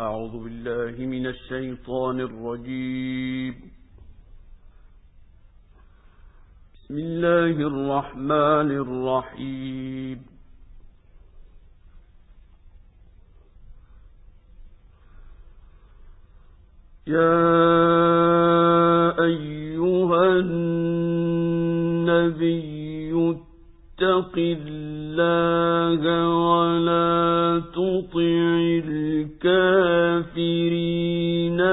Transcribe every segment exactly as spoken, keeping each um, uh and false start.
أعوذ بالله من الشيطان الرجيم. بسم الله الرحمن الرحيم. يا أيها النبي اتق الله ولا تطع الكافرين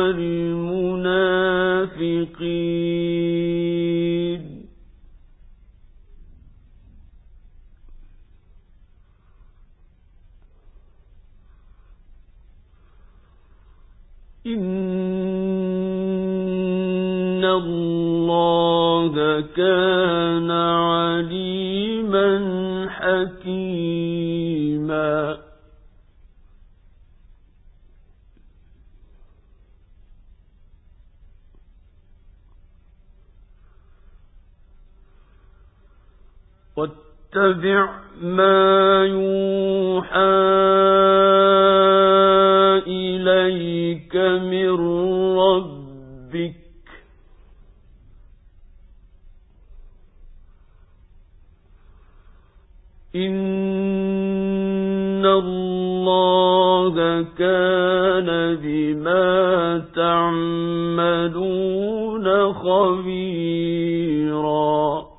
والمنافقين إن الله كان عليما حكيما. واتبع ما يوحى إليك من ربك إن الله كان بما تعملون خبيرا.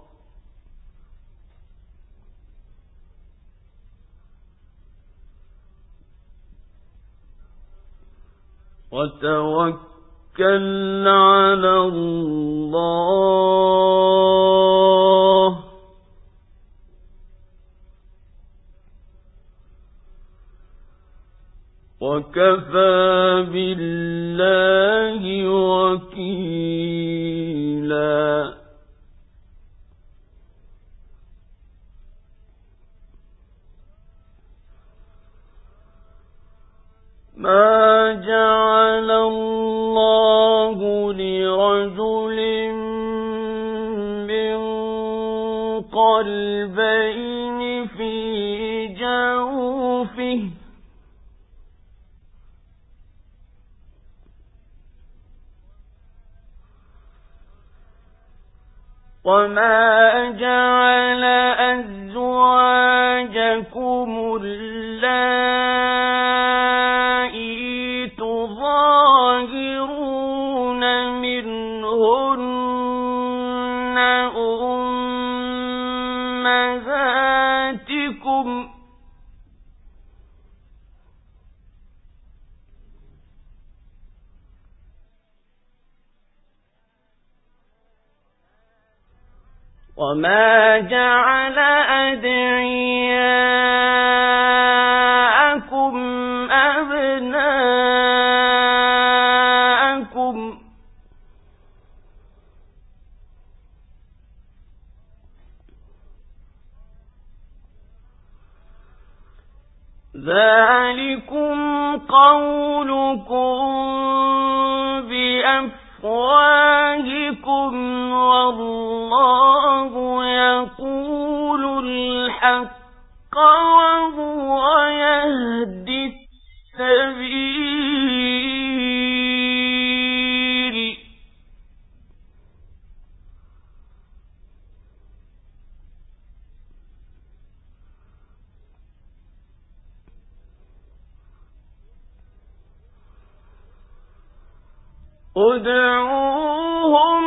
وتوكل على الله وكفى بالله وكيلا. ما جعل الله لرجل من قلبين في جوفه وما جعل أزواجكم اللائي تظاهرون منهن أمهاتكم وما جعل أدعياءكم أبناءكم ذلكم قولكم بأفواهكم والله يقول الحق وهو يهدي السبيل. ادعوهم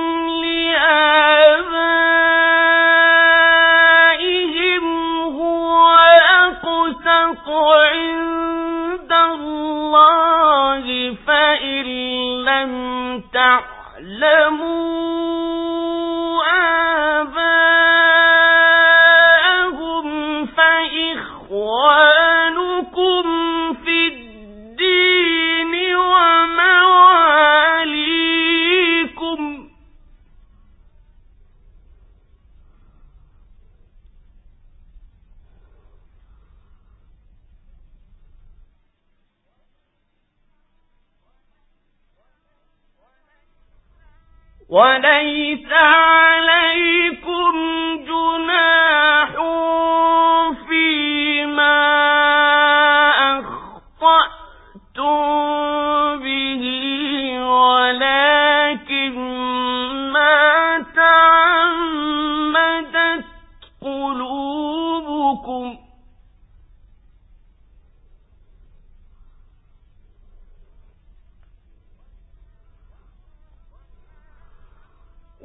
لآبائهم هو أقسط عند الله فإن لم تعلموا آباءهم فإخوانكم في الدين ومواليكم وليس عليكم جناح فيما أخطأتم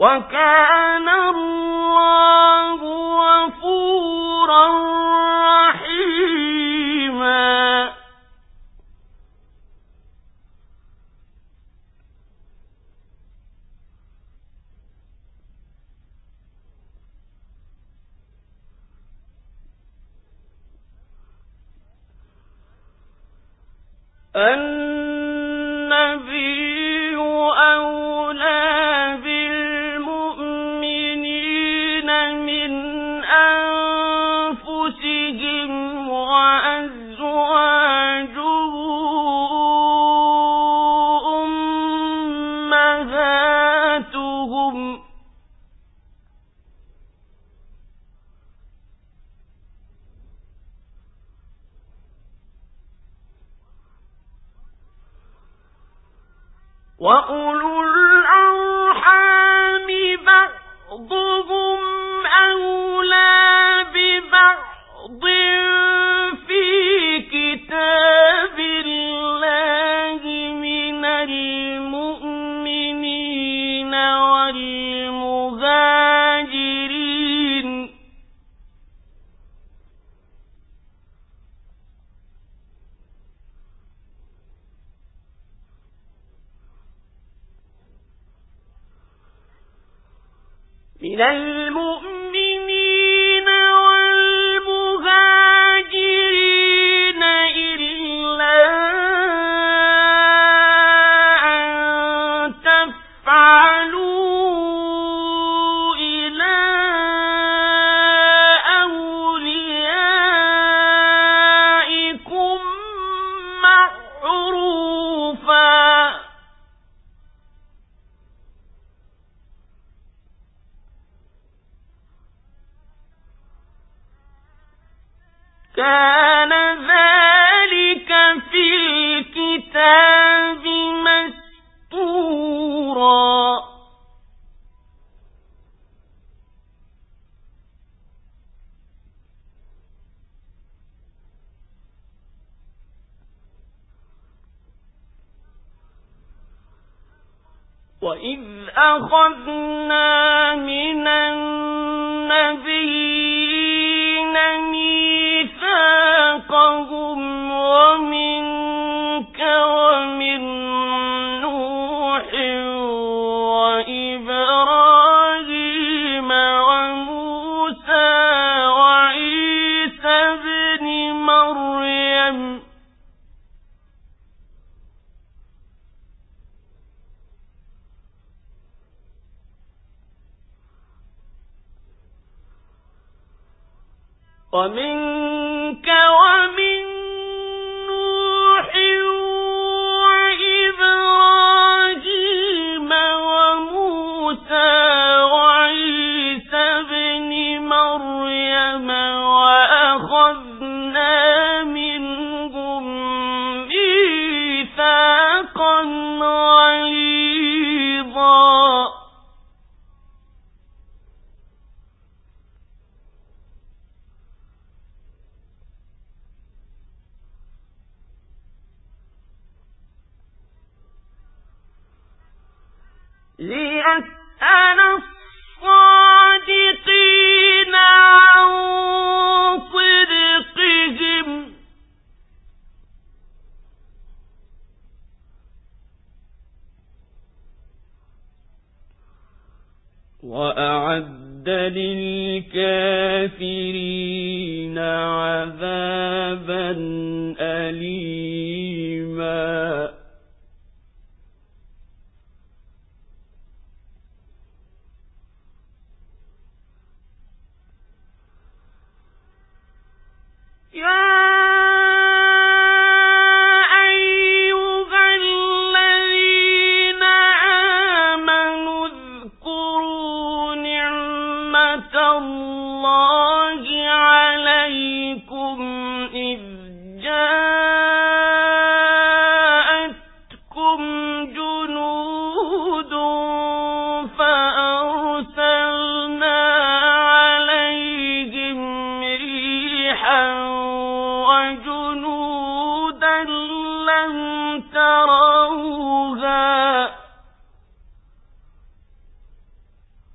وكان الله غفورا رحيما. النبي أولى بالمؤمنين من أنفسهم وأزواجه أمهاتهم وأولو الأرحام بعضهم أولى ببعض في كتاب الله من المؤمنين والمهاجرين من المؤمنين والمهاجرين إلا أن تفعلوا إلى أوليائكم معروفا كان ذلك في الكتاب مسطورا. وإذ أخذنا من النبيين ميثاقهم ومنك ومن نوح وإبراهيم وموسى وعيسى ابن مريم ومنك ومن نوح وإبراهيم وموسى وعيسى ابن مريم وأخذنا منهم ميثاقا غليظا. ليسأل الصادقين عن صدقهم وأعد للكافرين عذابا أليما. يا أيها الذين آمنوا اذكروا نعمة الله عليكم إذ جاءتكم جنود فأرسلنا عليهم ريحا وجنودا لم تروها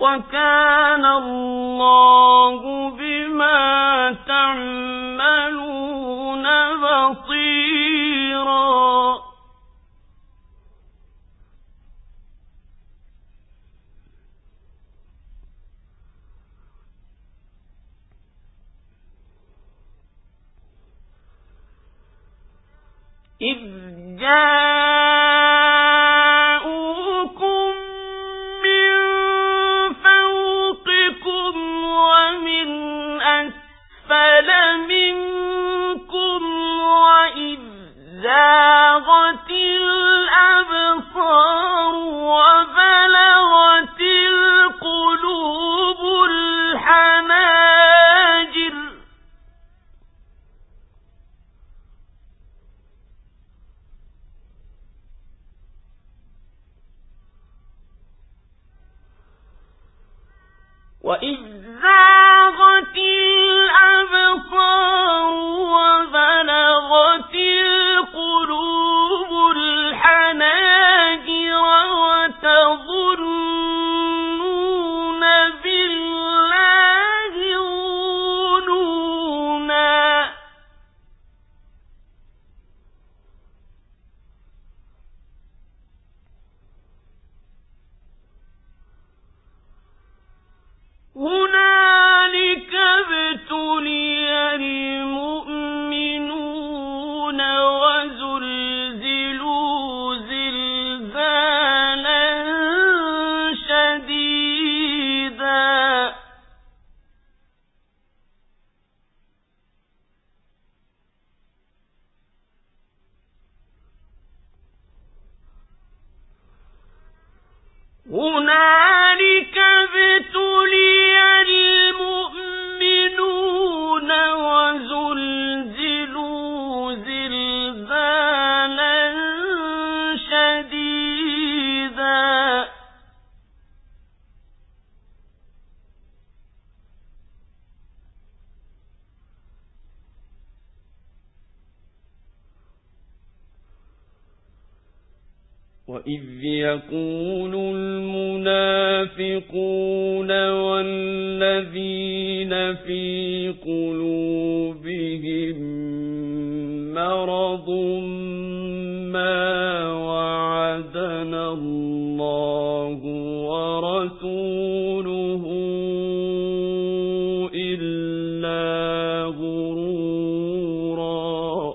وكان الله بما تعملون بصيرا. إذ جاءوكم من فوقكم ومن أسفل منكم وإذ زاغت الأبصار وبلغت القلوب الحناجر وإذ زاغت الأبصار وبلغت القلوب الحناجر وتظنون بالله الظنونا. هنالك ابتلي المؤمنون وزلزلوا زلزالا شديدا. هنالك ابتلي المؤمنون وزلزلوا زلزالا شديدا. وإذ يقول المنافقون والذين في قلوبهم مرض ما وعدنا الله ورسوله إلا غرورا.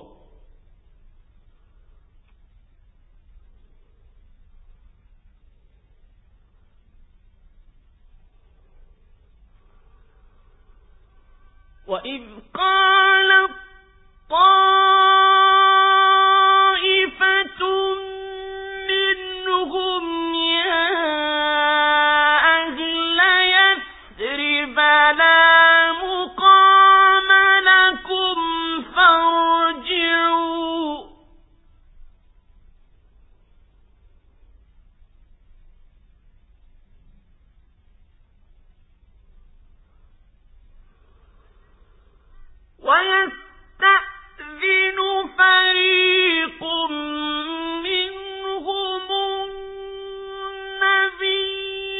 وإذ قالت طائفة منهم يا أهل يثرب لا مقام لكم فارجعوا. ويستأذن فريق منهم النبي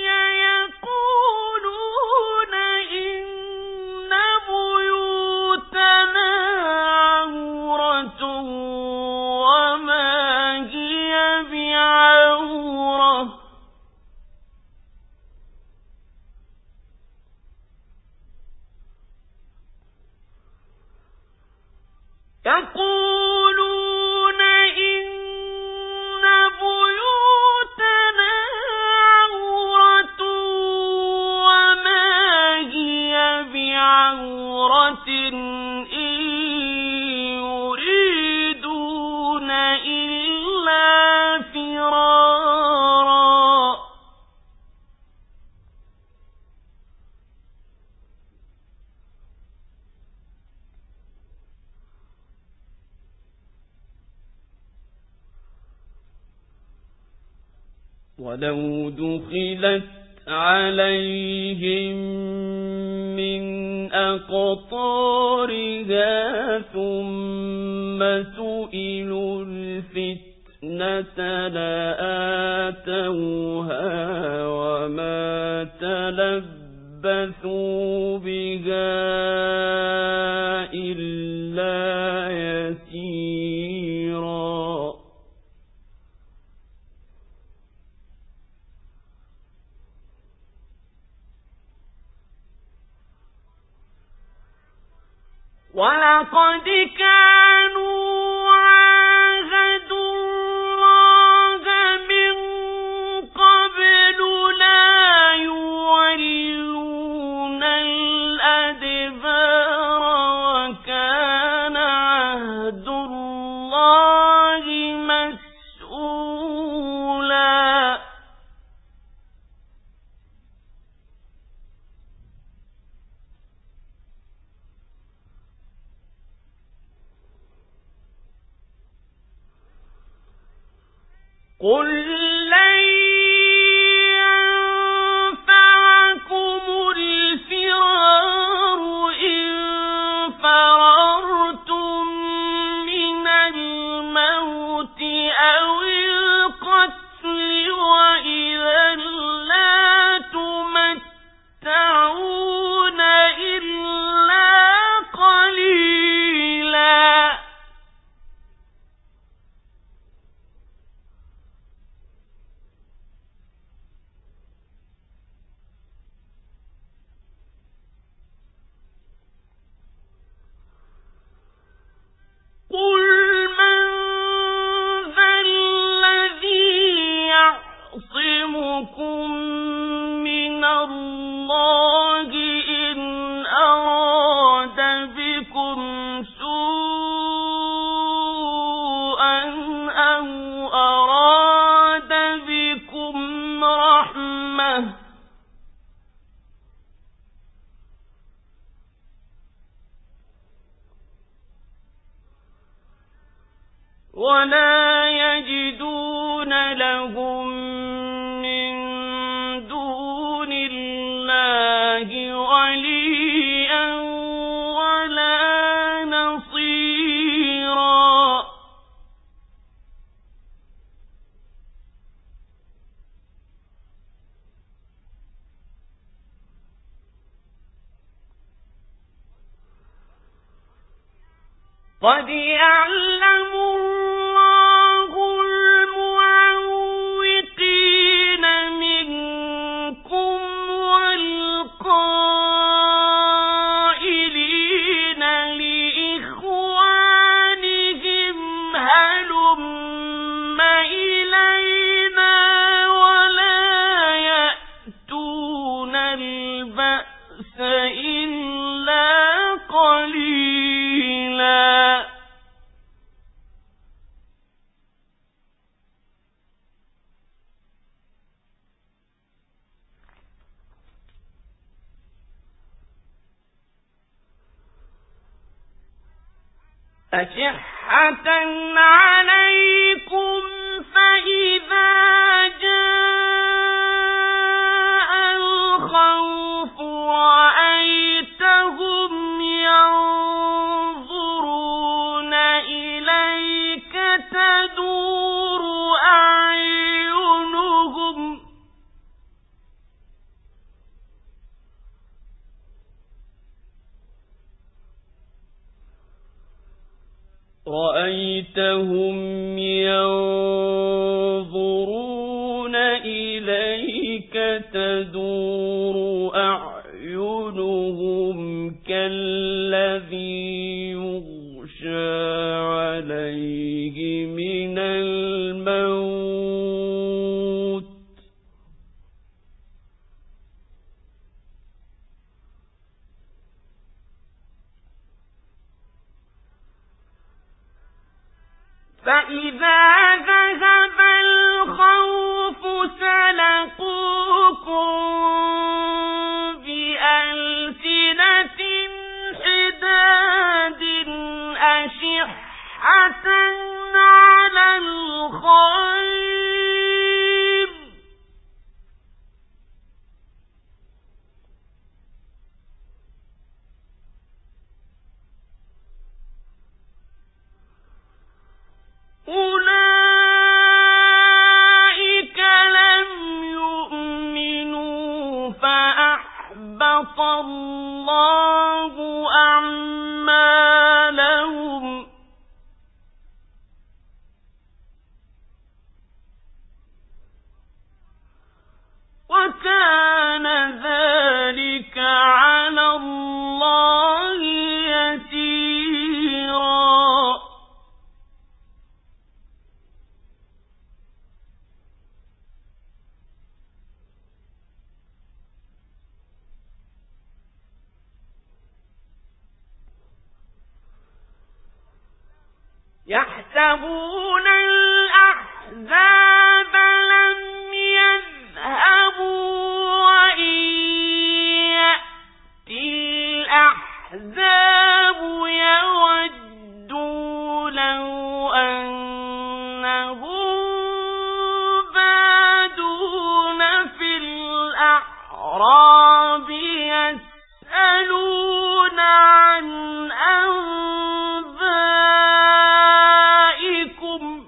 يقولون إن بيوتنا عورة وما هي بعورة يقولون إن بيوتنا عورة وما هي بعورة إن يريدون إلا فرارا. ولو دخلت عليهم من أقطارها ثم سئلوا الفتنة الجنة لآتوها وما تلبثوا بها إلا يسيرا ولقد كانوا عاهدوا الله من قبل لا يولون الأدبار وكان عهد الله مسؤولا قل لن ينفعكم الفرار إن فررتم من الموت أو القتل وإذا لا تمتعون إلا قليلا قل من ذا الذي يعصمكم من الله إن أراد بكم سوءا أو أراد بكم رحمة ولا يجدون لهم من دون الله وليا ولا نصيرا قد يعلم الله المعوقين منكم والقائلين لإخوانهم هلم إلينا ولا يأتون البأس إلا قليلا أشحة عليكم فإذا جاء الخوف رأيتهم ينظرون إليك تدور أعينهم رأيتهم ينظرون إليك تدور أعينهم كالذي يغشى عليه من الموت فإذا ذهب الخوف سلقوكم بألسنة حداد أشحة على الخير أولئك يحسبون الأحزاب لم يذهبوا وإن يأتي الأحزاب يودوا لو أنهم بادون في الأعراب يسألون عن أنبائكم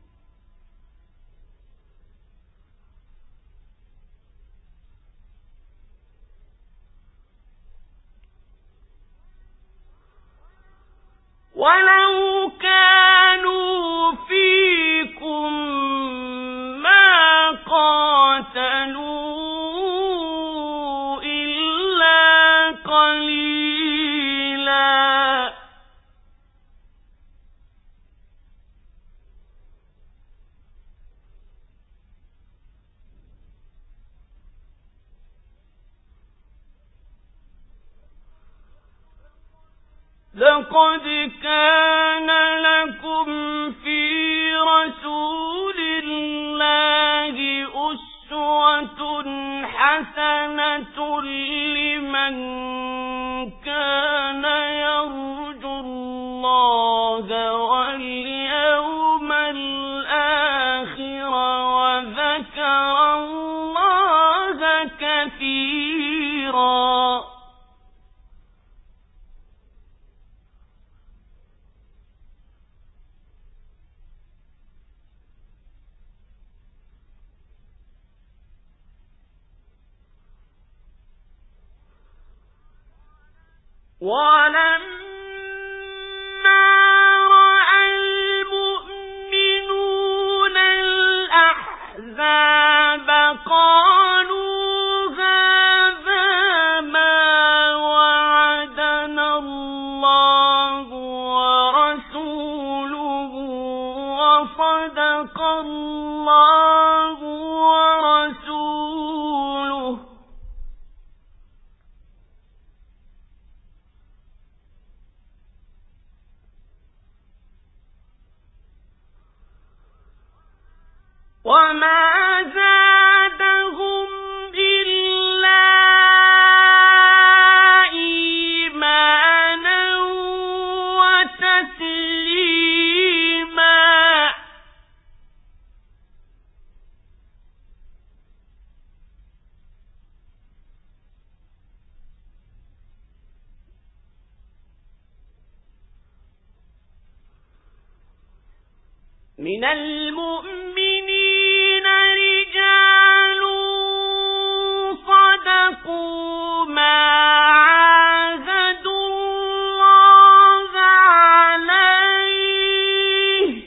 ولو كانوا فيكم ما قاتلوا إلا قليلا لقد كان لكم في رسول الله أسوة حسنة لمن كان يرجو الله واليوم الآخر وذكر الله كثيرا. ولما رأى المؤمنون الأحزاب قالوا هذا ما وعدنا الله ورسوله وصدق الله ورسوله وما زادهم إلا إيمانا وتسليما. من المؤمنين رجال صدقوا ما عاهدوا الله عليه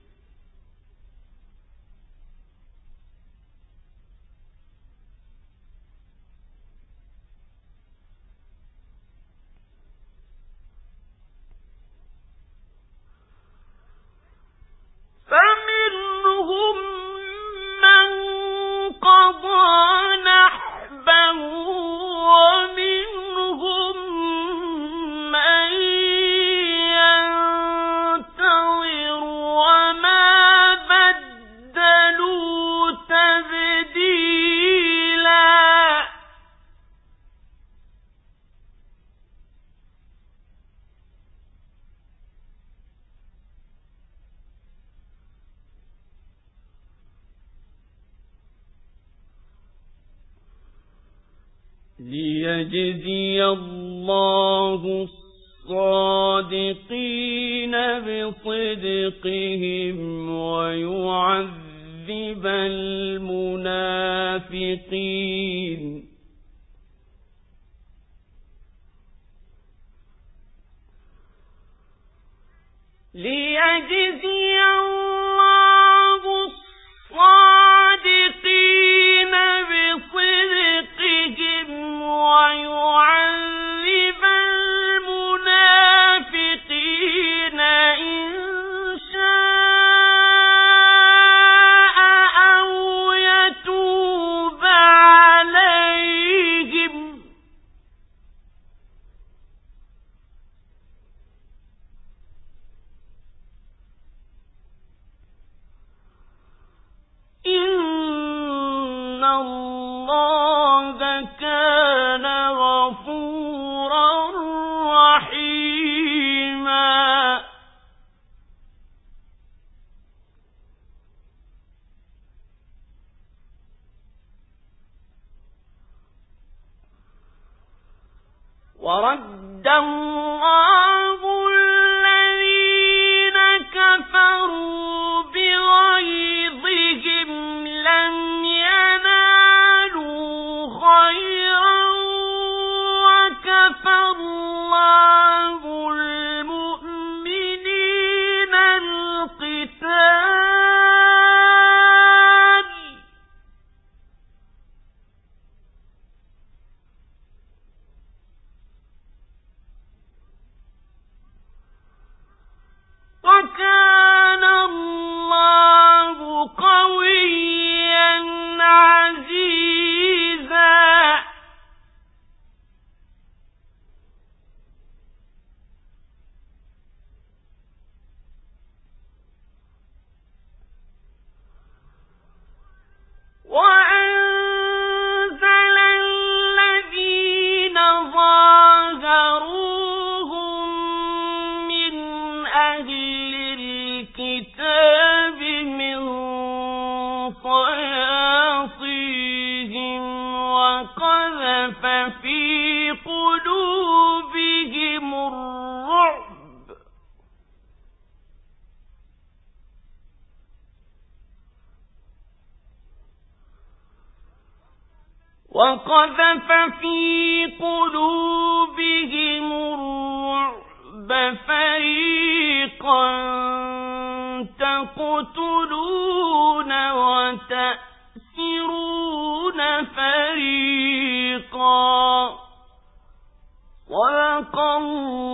فمنهم من قضى نحبه ومنهم من ينتظر وما بدلوا تبديلا. ليجزي الله الصادقين بصدقهم ويعذب المنافقين. ليجزي الله الصادقين بصدقهم ويعذب المنافقين إن شاء أو يتوب عليهم إِنَّ اللَّهَ كَانَ غَفُورًا رَّحِيمًا. وَرَدَّ اللَّهُ الَّذِينَ كَفَرُوا بِغَيْظِهِمْ لَمْ يَنَالُوا خَيْرًا وَكَفَى اللَّهُ الْمُؤْمِنِينَ الْقِتَالَ. وَكَانَ اللَّهُ قَوِيًّا عَزِيزًا. وَأَنزَلَ الَّذِينَ ظَاهَرُوهُم مِّنْ أَهْلِ الْكِتَابِ مِن صَيَاصِيهِمْ وَقَذَفَ فِي قُلُوبِهِمُ الرُّعْبَ وَقَذَفَ فِي قُلُوبِهِمُ الرُّعْبَ فَرِيقًا تَقْتُلُونَ وَتَأْسِرُونَ فَرِيقًا. صدق الله